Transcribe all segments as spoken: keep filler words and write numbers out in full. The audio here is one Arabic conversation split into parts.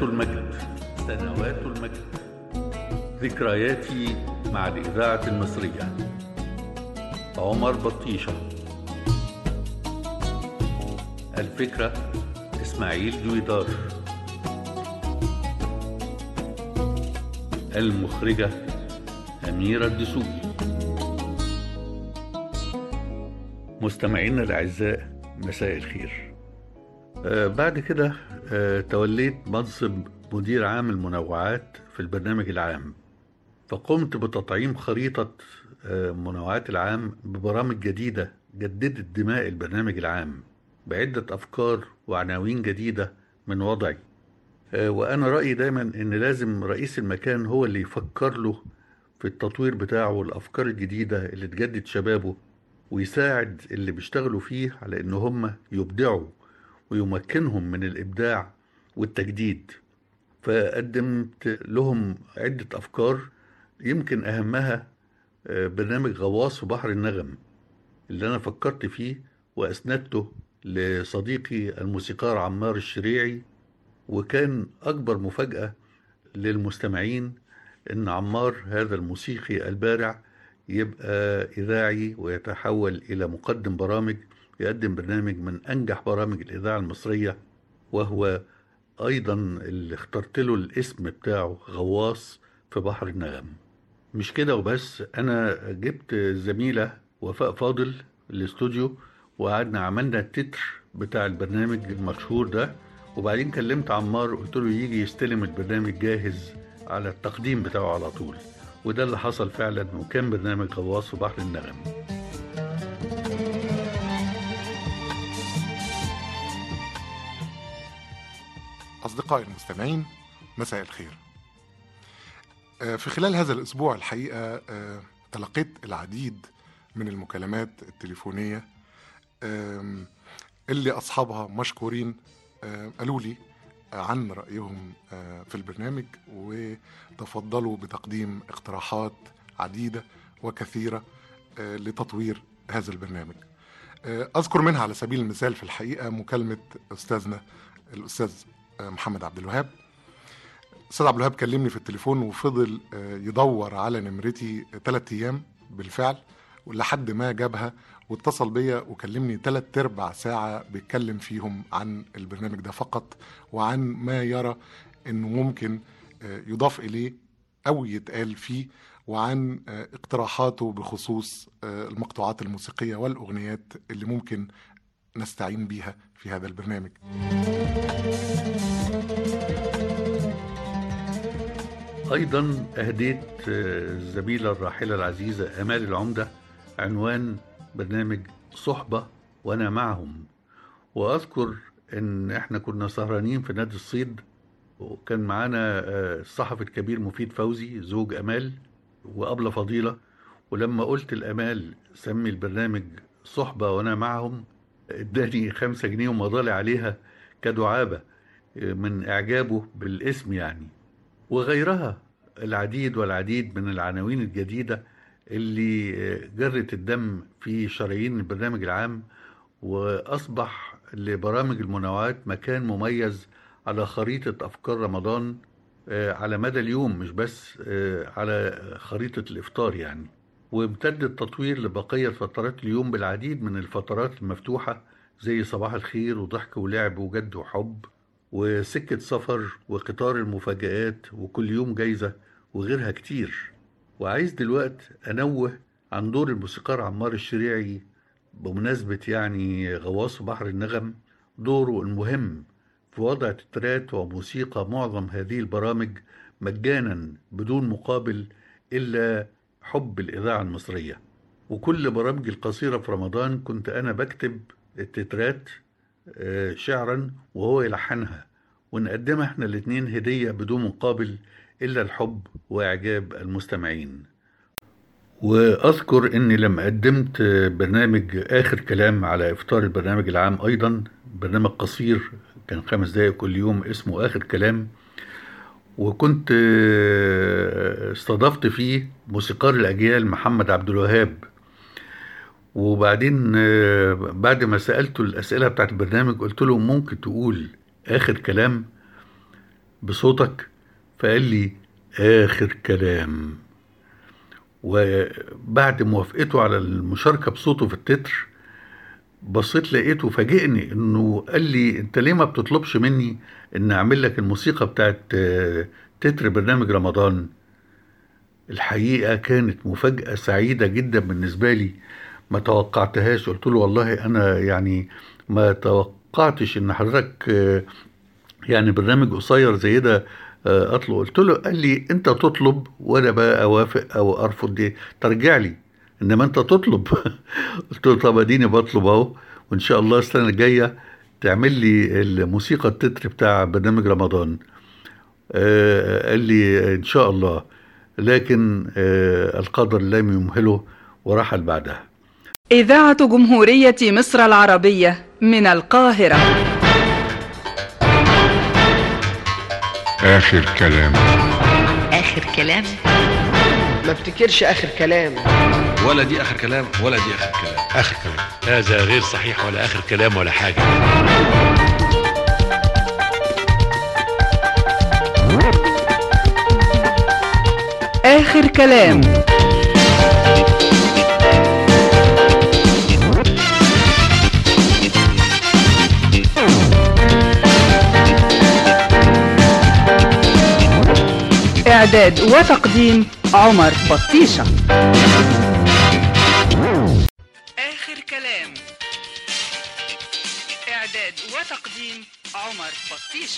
المجد، سنوات المجد، ذكرياتي مع الإذاعة المصرية. عمر بطيشة. الفكرة إسماعيل دويدار. المخرجة أميرة الدسوقي. مستمعينا الأعزاء، مساء الخير. آه بعد كده آه توليت منصب مدير عام المنوعات في البرنامج العام، فقمت بتطعيم خريطة آه منوعات العام ببرامج جديدة جددت دماء البرنامج العام بعدة أفكار وعناوين جديدة من وضعي. آه وأنا رأيي دايما إن لازم رئيس المكان هو اللي يفكر له في التطوير بتاعه والأفكار الجديدة اللي تجدد شبابه، ويساعد اللي بيشتغلوا فيه على إن هم يبدعوا ويمكنهم من الإبداع والتجديد. فقدمت لهم عدة أفكار، يمكن أهمها برنامج غواص في بحر النغم اللي أنا فكرت فيه وأسندته لصديقي الموسيقار عمار الشريعي. وكان أكبر مفاجأة للمستمعين إن عمار هذا الموسيقي البارع يبقى إذاعي ويتحول إلى مقدم برامج، يقدم برنامج من أنجح برامج الإذاعة المصرية، وهو أيضا اللي اخترت له الاسم بتاعه غواص في بحر النغم. مش كده وبس، أنا جبت زميلة وفاء فاضل الاستوديو وقعدنا عملنا التتر بتاع البرنامج المشهور ده، وبعدين كلمت عمار قلت له يجي يستلم البرنامج جاهز على التقديم بتاعه على طول، وده اللي حصل فعلا، وكان برنامج غواص في بحر النغم. أصدقائي المستمعين، مساء الخير. في خلال هذا الأسبوع الحقيقة تلقيت العديد من المكالمات التليفونية اللي أصحابها مشكورين قالوا لي عن رأيهم في البرنامج، وتفضلوا بتقديم اقتراحات عديدة وكثيرة لتطوير هذا البرنامج. أذكر منها على سبيل المثال في الحقيقة مكالمة أستاذنا الأستاذ محمد عبد الوهاب. أستاذ عبد الوهاب كلمني في التليفون وفضل يدور على نمرتي ثلاثة أيام بالفعل، ولحد ما جابها واتصل بيا وكلمني ثلاث ارباع ساعة بيتكلم فيهم عن البرنامج ده فقط، وعن ما يرى انه ممكن يضاف اليه او يتقال فيه، وعن اقتراحاته بخصوص المقطوعات الموسيقية والاغنيات اللي ممكن نستعين بيها في هذا البرنامج. أيضا أهديت الزميلة الراحلة العزيزة أمال العمدة عنوان برنامج صحبة وأنا معهم. وأذكر أن إحنا كنا سهرانين في نادي الصيد، وكان معانا الصحفي الكبير مفيد فوزي زوج أمال وأبلة فضيلة، ولما قلت الأمال سمي البرنامج صحبة وأنا معهم اداني خمسة جنيه ومضالي عليها كدعابة من إعجابه بالاسم يعني. وغيرها العديد والعديد من العناوين الجديدة اللي جرت الدم في شرايين البرنامج العام، وأصبح لبرامج المنوعات مكان مميز على خريطة أفكار رمضان على مدى اليوم، مش بس على خريطة الإفطار يعني. وامتد التطوير لبقية فترات اليوم بالعديد من الفترات المفتوحة زي صباح الخير وضحك ولعب وجد وحب وسكة سفر وقطار المفاجآت وكل يوم جايزة وغيرها كتير. وعايز دلوقتي أنوه عن دور الموسيقار عمار الشريعي بمناسبة يعني غواص بحر النغم، دوره المهم في وضع تترات وموسيقى معظم هذه البرامج مجانا بدون مقابل إلا حب الإذاعة المصرية. وكل برامج القصيرة في رمضان كنت أنا بكتب التترات شعرا وهو يلحنها، ونقدمها احنا الاتنين هدية بدون مقابل إلا الحب وإعجاب المستمعين. وأذكر أني لما قدمت برنامج آخر كلام على إفطار البرنامج العام، أيضا برنامج قصير كان خمس دقايق كل يوم اسمه آخر كلام، وكنت استضفت فيه موسيقار الأجيال محمد عبد الوهاب. وبعدين بعد ما سألته الأسئلة بتاعت البرنامج قلت له ممكن تقول آخر كلام، بصوتك؟ فقال لي آخر كلام. وبعد موافقته على المشاركة بصوته في التتر، بصيت لقيته فاجئني انه قال لي انت ليه ما بتطلبش مني ان اعمل لك الموسيقى بتاعت آه، تتر برنامج رمضان. الحقيقة كانت مفاجأة سعيدة جدا بالنسبة لي، ما توقعتهاش. قلت له والله انا يعني ما توقعتش ان حضرتك آه، يعني برنامج قصير زي ده آه، اطلب. قلت له، قال لي انت تطلب وانا بقى اوافق او ارفض، دي ترجع لي، انما انت تطلب. قلت له طب اديني بطلب اهو، وان شاء الله السنه الجايه تعمل لي الموسيقى التتر بتاع برنامج رمضان. آه قال لي ان شاء الله، لكن آه القدر لم يمهله ورحل بعدها. إذاعة جمهورية مصر العربية من القاهرة. آخر كلام. آخر كلام. ما افتكرش آخر كلام، ولا دي آخر كلام ولا دي آخر كلام. آخر كلام هذا غير صحيح، ولا آخر كلام ولا حاجة. آخر كلام. إعداد وتقديم عمر بطيشة. آخر كلام. إعداد وتقديم عمر بطيشة.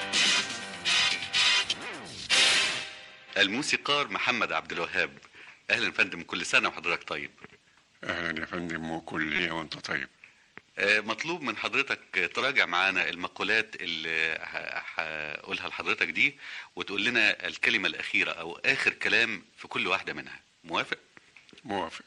الموسيقار محمد عبد الوهاب. اهلا فندم، كل سنه وحضرتك طيب. اهلا يا فندم، وكل وانت طيب. آه، مطلوب من حضرتك تراجع معانا المقولات اللي هقولها لحضرتك دي، وتقول لنا الكلمه الاخيره او اخر كلام في كل واحده منها. موافق؟ موافق.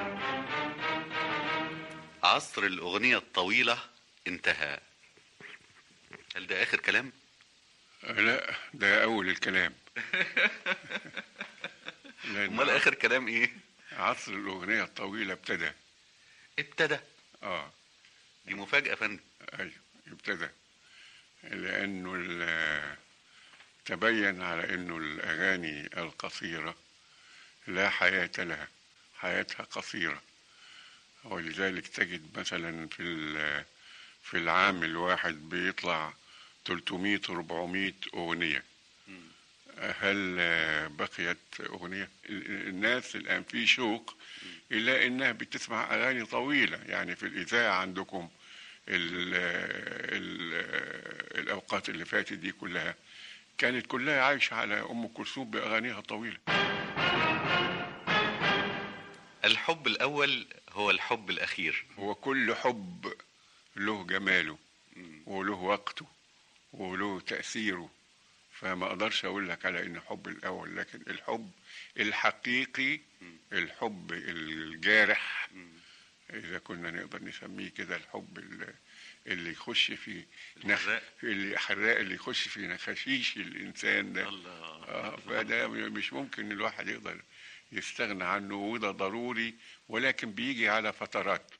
عصر الاغنيه الطويله انتهى. هل ده اخر كلام؟ لا، ده اول الكلام. امال اخر كلام ايه؟ عصر الاغنيه الطويله ابتدى. ابتدى؟ اه دي مفاجاه يا فندم. ايوه ابتدى، لانه تبين على انه الاغاني القصيره لا حياه لها، حياتها قصيره، ولذلك تجد مثلا في في العام الواحد بيطلع ثلاثمائة أربعمائة أغنية. هل بقيت أغنية؟ الناس الآن في شوق إلا إنها بتسمع أغاني طويلة. يعني في الإذاعة عندكم ال ال الأوقات اللي فاتت دي كلها كانت كلها عايشة على أم كلثوم بأغانيها الطويلة. الحب الأول هو الحب الأخير. هو كل حب له جماله وله وقته وله تأثيره، فما أقدرش أقول لك على إن حب الأول، لكن الحب الحقيقي، الحب الجارح، إذا كنا نقدر نسميه كده، الحب اللي يخش في نخ... اللي حراق، اللي يخش في نخاشيش الإنسان ده. الله. آه فده مش ممكن الواحد يقدر يستغنى عنه، وده ضروري، ولكن بيجي على فترات.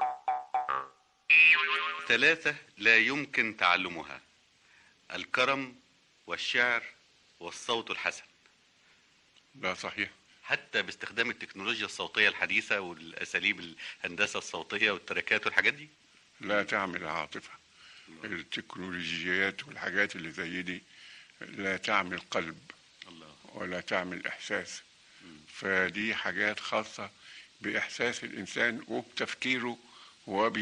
ثلاثة لا يمكن تعلمها: الكرم والشعر والصوت الحسن. ده صحيح. حتى باستخدام التكنولوجيا الصوتية الحديثة والأساليب الهندسة الصوتية والتراكات والحاجات دي لا تعمل عاطفة. الله. التكنولوجيات والحاجات اللي زي دي لا تعمل قلب. الله. ولا تعمل إحساس. م. فدي حاجات خاصة بإحساس الإنسان وبتفكيره وب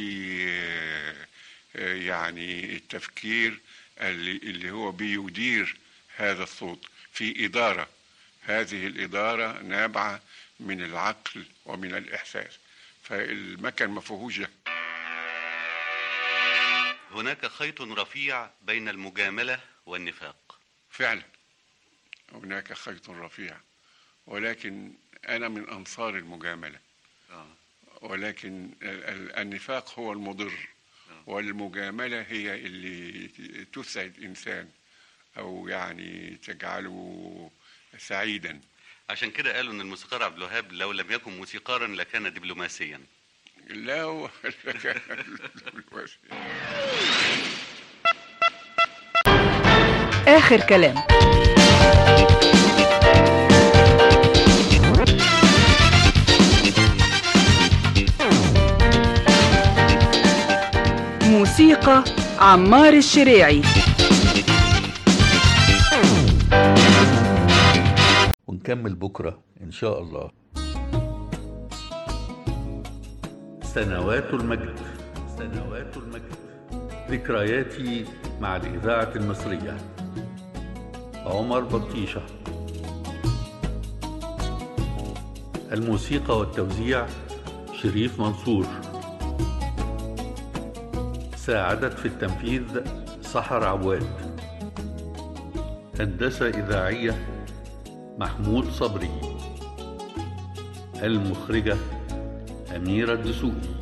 يعني التفكير اللي, اللي هو بيدير هذا الصوت في إدارة. هذه الإدارة نابعة من العقل ومن الإحساس، فالمكن ما فيهوش ده. هناك خيط رفيع بين المجاملة والنفاق. فعلا هناك خيط رفيع، ولكن أنا من أنصار المجاملة. آه. ولكن النفاق هو المضر، والمجاملة هي اللي تسعد إنسان أو يعني تجعله سعيدا. عشان كده قالوا إن الموسيقار عبد الوهاب لو لم يكن موسيقارا لكان دبلوماسيا. لا هو آخر كلام. موسيقى عمار الشريعي. ونكمل بكرة إن شاء الله. سنوات المجد، سنوات المجد، ذكرياتي مع الإذاعة المصرية. عمر بطيشة. الموسيقى والتوزيع شريف منصور. ساعدت في التنفيذ سحر عواد. هندسة إذاعية محمود صبري. المخرجة أميرة الدسوقي.